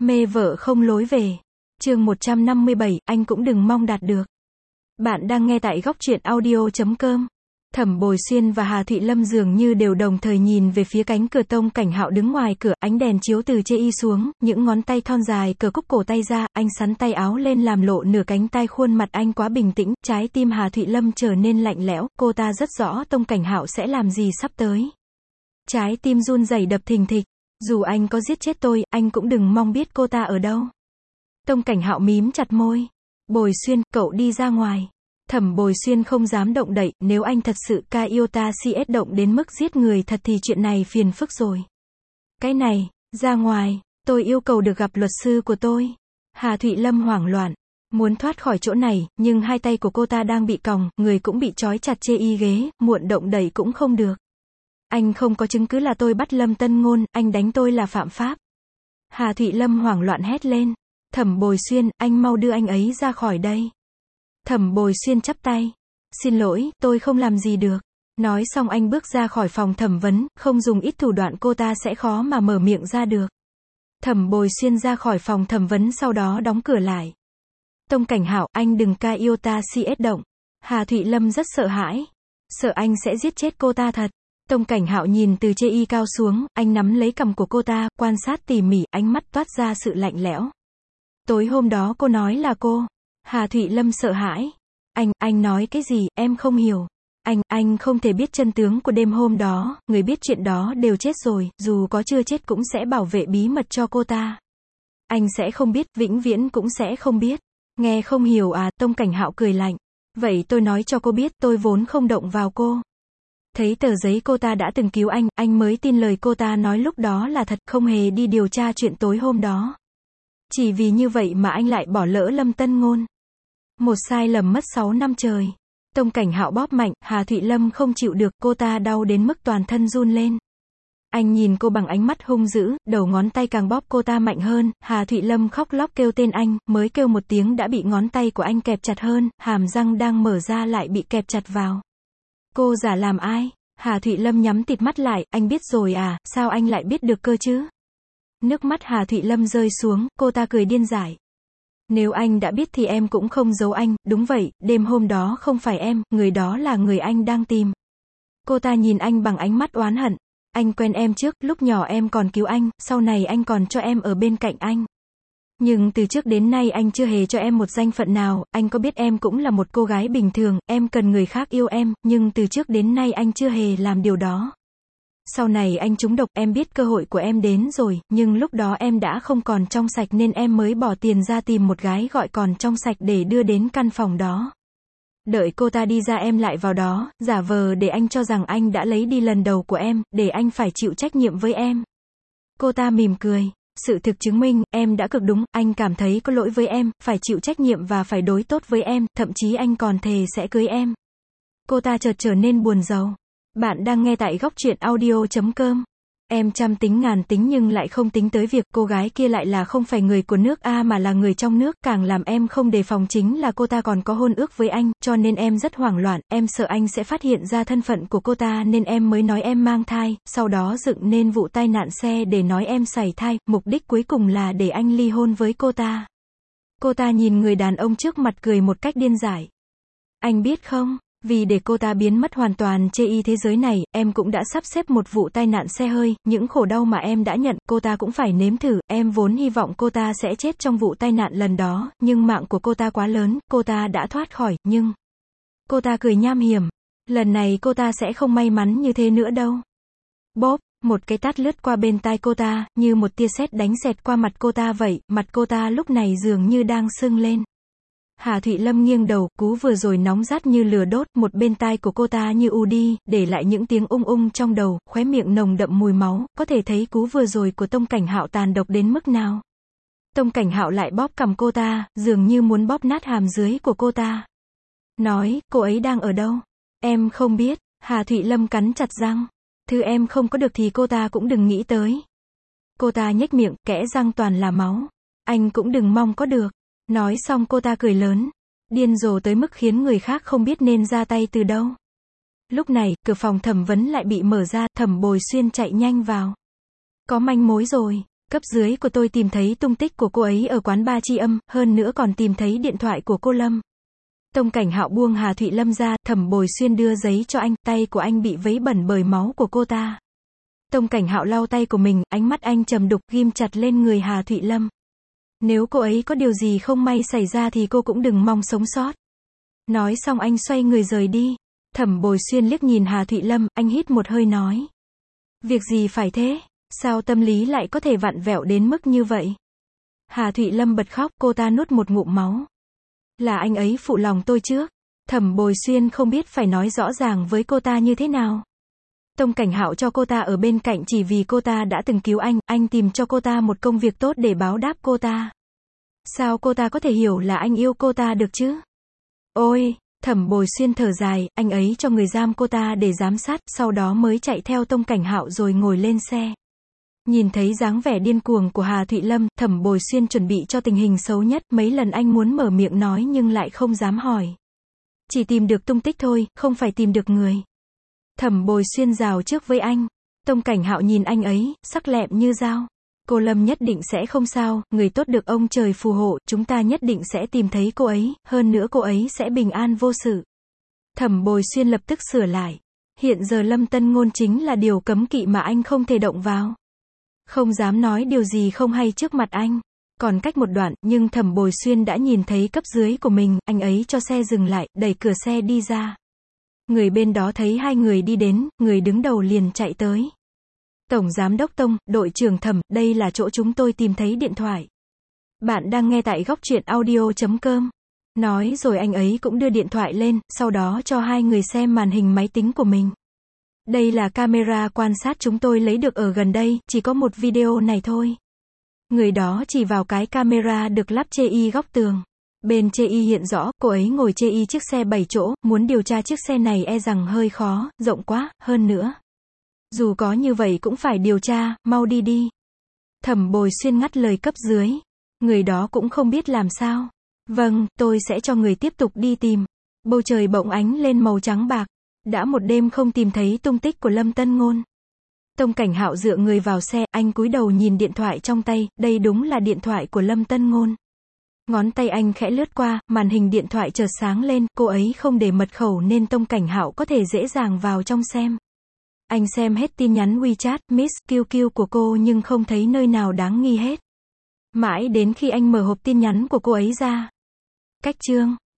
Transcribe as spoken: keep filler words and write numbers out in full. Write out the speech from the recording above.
Mê vợ không lối về. Chương một trăm năm mươi bảy, anh cũng đừng mong đạt được. Bạn đang nghe tại góc truyện audio chấm com. Thẩm Bồi Xuyên và Hà Thụy Lâm dường như đều đồng thời nhìn về phía cánh cửa. Tông Cảnh Hạo đứng ngoài cửa, ánh đèn chiếu từ chê y xuống, những ngón tay thon dài cờ cúc cổ tay ra, anh sắn tay áo lên làm lộ nửa cánh tay. Khuôn mặt anh quá bình tĩnh, trái tim Hà Thụy Lâm trở nên lạnh lẽo, cô ta rất rõ Tông Cảnh Hạo sẽ làm gì sắp tới. Trái tim run rẩy đập thình thịch, dù anh có giết chết tôi, anh cũng đừng mong biết cô ta ở đâu. Tông Cảnh Hạo mím chặt môi. Bồi Xuyên, cậu đi ra ngoài. Thẩm Bồi Xuyên không dám động đậy, nếu anh thật sự ca yêu ta cs động đến mức giết người thật thì chuyện này phiền phức rồi. Cái này, ra ngoài, tôi yêu cầu được gặp luật sư của tôi. Hà Thụy Lâm hoảng loạn, muốn thoát khỏi chỗ này, nhưng hai tay của cô ta đang bị còng, người cũng bị trói chặt chê y ghế, muộn động đẩy cũng không được. Anh không có chứng cứ là tôi bắt Lâm Tân Ngôn, anh đánh tôi là phạm pháp. Hà Thụy Lâm hoảng loạn hét lên. Thẩm Bồi Xuyên, anh mau đưa anh ấy ra khỏi đây. Thẩm Bồi Xuyên chắp tay. Xin lỗi, tôi không làm gì được. Nói xong anh bước ra khỏi phòng thẩm vấn, không dùng ít thủ đoạn cô ta sẽ khó mà mở miệng ra được. Thẩm Bồi Xuyên ra khỏi phòng thẩm vấn sau đó đóng cửa lại. Tông Cảnh Hạo, anh đừng ca yêu ta cs động. Hà Thụy Lâm rất sợ hãi. Sợ anh sẽ giết chết cô ta thật. Tông Cảnh Hạo nhìn từ chê y cao xuống, anh nắm lấy cằm của cô ta, quan sát tỉ mỉ, ánh mắt toát ra sự lạnh lẽo. Tối hôm đó cô nói là cô. Hà Thụy Lâm sợ hãi. Anh, anh nói cái gì, em không hiểu. Anh, anh không thể biết chân tướng của đêm hôm đó, người biết chuyện đó đều chết rồi, dù có chưa chết cũng sẽ bảo vệ bí mật cho cô ta. Anh sẽ không biết, vĩnh viễn cũng sẽ không biết. Nghe không hiểu à, Tông Cảnh Hạo cười lạnh. Vậy tôi nói cho cô biết, tôi vốn không động vào cô. Thấy tờ giấy cô ta đã từng cứu anh, anh mới tin lời cô ta nói lúc đó là thật, không hề đi điều tra chuyện tối hôm đó. Chỉ vì như vậy mà anh lại bỏ lỡ Lâm Tân Ngôn. Một sai lầm mất sáu năm trời. Tông Cảnh Hạo bóp mạnh, Hà Thụy Lâm không chịu được, cô ta đau đến mức toàn thân run lên. Anh nhìn cô bằng ánh mắt hung dữ, đầu ngón tay càng bóp cô ta mạnh hơn, Hà Thụy Lâm khóc lóc kêu tên anh, mới kêu một tiếng đã bị ngón tay của anh kẹp chặt hơn, hàm răng đang mở ra lại bị kẹp chặt vào. Cô giả làm ai? Hà Thụy Lâm nhắm tịt mắt lại, anh biết rồi à, sao anh lại biết được cơ chứ? Nước mắt Hà Thụy Lâm rơi xuống, cô ta cười điên dại. Nếu anh đã biết thì em cũng không giấu anh, đúng vậy, đêm hôm đó không phải em, người đó là người anh đang tìm. Cô ta nhìn anh bằng ánh mắt oán hận. Anh quen em trước, lúc nhỏ em còn cứu anh, sau này anh còn cho em ở bên cạnh anh. Nhưng từ trước đến nay anh chưa hề cho em một danh phận nào, anh có biết em cũng là một cô gái bình thường, em cần người khác yêu em, nhưng từ trước đến nay anh chưa hề làm điều đó. Sau này anh trúng độc, em biết cơ hội của em đến rồi, nhưng lúc đó em đã không còn trong sạch nên em mới bỏ tiền ra tìm một gái gọi còn trong sạch để đưa đến căn phòng đó. Đợi cô ta đi ra em lại vào đó, giả vờ để anh cho rằng anh đã lấy đi lần đầu của em, để anh phải chịu trách nhiệm với em. Cô ta mỉm cười. Sự thực chứng minh, em đã cực đúng, anh cảm thấy có lỗi với em, phải chịu trách nhiệm và phải đối tốt với em, thậm chí anh còn thề sẽ cưới em. Cô ta chợt trở nên buồn rầu. Bạn đang nghe tại góc truyện audio chấm com. Em trăm tính ngàn tính nhưng lại không tính tới việc cô gái kia lại là không phải người của nước A mà là người trong nước, càng làm em không đề phòng chính là cô ta còn có hôn ước với anh, cho nên em rất hoảng loạn, em sợ anh sẽ phát hiện ra thân phận của cô ta nên em mới nói em mang thai, sau đó dựng nên vụ tai nạn xe để nói em sảy thai, mục đích cuối cùng là để anh ly hôn với cô ta. Cô ta nhìn người đàn ông trước mặt cười một cách điên dại. Anh biết không? Vì để cô ta biến mất hoàn toàn chê y thế giới này, em cũng đã sắp xếp một vụ tai nạn xe hơi, những khổ đau mà em đã nhận, cô ta cũng phải nếm thử, em vốn hy vọng cô ta sẽ chết trong vụ tai nạn lần đó, nhưng mạng của cô ta quá lớn, cô ta đã thoát khỏi, nhưng... Cô ta cười nham hiểm. Lần này cô ta sẽ không may mắn như thế nữa đâu. Bóp, một cái tát lướt qua bên tai cô ta, như một tia sét đánh xẹt qua mặt cô ta vậy, mặt cô ta lúc này dường như đang sưng lên. Hà Thụy Lâm nghiêng đầu, cú vừa rồi nóng rát như lửa đốt, một bên tai của cô ta như u đi, để lại những tiếng ung ung trong đầu, khóe miệng nồng đậm mùi máu, có thể thấy cú vừa rồi của Tông Cảnh Hạo tàn độc đến mức nào. Tông Cảnh Hạo lại bóp cằm cô ta, dường như muốn bóp nát hàm dưới của cô ta. Nói, cô ấy đang ở đâu? Em không biết. Hà Thụy Lâm cắn chặt răng. Thứ em không có được thì cô ta cũng đừng nghĩ tới. Cô ta nhếch miệng, kẽ răng toàn là máu. Anh cũng đừng mong có được. Nói xong cô ta cười lớn, điên rồ tới mức khiến người khác không biết nên ra tay từ đâu. Lúc này, cửa phòng thẩm vấn lại bị mở ra, Thẩm Bồi Xuyên chạy nhanh vào. Có manh mối rồi. Cấp dưới của tôi tìm thấy tung tích của cô ấy ở quán bar Tri Âm, hơn nữa còn tìm thấy điện thoại của cô Lâm. Tông Cảnh Hạo buông Hà Thụy Lâm ra, Thẩm Bồi Xuyên đưa giấy cho anh, tay của anh bị vấy bẩn bởi máu của cô ta. Tông Cảnh Hạo lau tay của mình, ánh mắt anh trầm đục, ghim chặt lên người Hà Thụy Lâm. Nếu cô ấy có điều gì không may xảy ra thì cô cũng đừng mong sống sót. Nói xong anh xoay người rời đi. Thẩm Bồi Xuyên liếc nhìn Hà Thụy Lâm, anh hít một hơi nói. Việc gì phải thế? Sao tâm lý lại có thể vặn vẹo đến mức như vậy? Hà Thụy Lâm bật khóc, cô ta nuốt một ngụm máu. Là anh ấy phụ lòng tôi trước. Thẩm Bồi Xuyên không biết phải nói rõ ràng với cô ta như thế nào. Tông Cảnh Hạo cho cô ta ở bên cạnh chỉ vì cô ta đã từng cứu anh, anh tìm cho cô ta một công việc tốt để báo đáp cô ta. Sao cô ta có thể hiểu là anh yêu cô ta được chứ? Ôi, Thẩm Bồi Xuyên thở dài, anh ấy cho người giam cô ta để giám sát, sau đó mới chạy theo Tông Cảnh Hạo rồi ngồi lên xe. Nhìn thấy dáng vẻ điên cuồng của Hà Thụy Lâm, Thẩm Bồi Xuyên chuẩn bị cho tình hình xấu nhất, mấy lần anh muốn mở miệng nói nhưng lại không dám hỏi. Chỉ tìm được tung tích thôi, không phải tìm được người. Thẩm Bồi Xuyên rào trước với anh. Tông Cảnh Hạo nhìn anh ấy, sắc lẹm như dao. Cô Lâm nhất định sẽ không sao, người tốt được ông trời phù hộ, chúng ta nhất định sẽ tìm thấy cô ấy, hơn nữa cô ấy sẽ bình an vô sự. Thẩm Bồi Xuyên lập tức sửa lại. Hiện giờ Lâm Tân Ngôn chính là điều cấm kỵ mà anh không thể động vào. Không dám nói điều gì không hay trước mặt anh. Còn cách một đoạn, nhưng Thẩm Bồi Xuyên đã nhìn thấy cấp dưới của mình, anh ấy cho xe dừng lại, đẩy cửa xe đi ra. Người bên đó thấy hai người đi đến, người đứng đầu liền chạy tới. Tổng Giám đốc Tông, đội trưởng Thẩm, đây là chỗ chúng tôi tìm thấy điện thoại. Bạn đang nghe tại góc truyện audio chấm com. Nói rồi anh ấy cũng đưa điện thoại lên, sau đó cho hai người xem màn hình máy tính của mình. Đây là camera quan sát chúng tôi lấy được ở gần đây, chỉ có một video này thôi. Người đó chỉ vào cái camera được lắp chê y góc tường. Bên chê y hiện rõ, cô ấy ngồi chê y chiếc xe bảy chỗ, muốn điều tra chiếc xe này e rằng hơi khó, rộng quá, hơn nữa. Dù có như vậy cũng phải điều tra, mau đi đi. Thẩm Bồi Xuyên ngắt lời cấp dưới. Người đó cũng không biết làm sao. Vâng, tôi sẽ cho người tiếp tục đi tìm. Bầu trời bỗng ánh lên màu trắng bạc. Đã một đêm không tìm thấy tung tích của Lâm Tân Ngôn. Tông Cảnh Hạo dựa người vào xe, anh cúi đầu nhìn điện thoại trong tay, đây đúng là điện thoại của Lâm Tân Ngôn. Ngón tay anh khẽ lướt qua, màn hình điện thoại chợt sáng lên, cô ấy không để mật khẩu nên Tông Cảnh Hạo có thể dễ dàng vào trong xem. Anh xem hết tin nhắn WeChat, Miss Q Q của cô nhưng không thấy nơi nào đáng nghi hết. Mãi đến khi anh mở hộp tin nhắn của cô ấy ra. Cách chương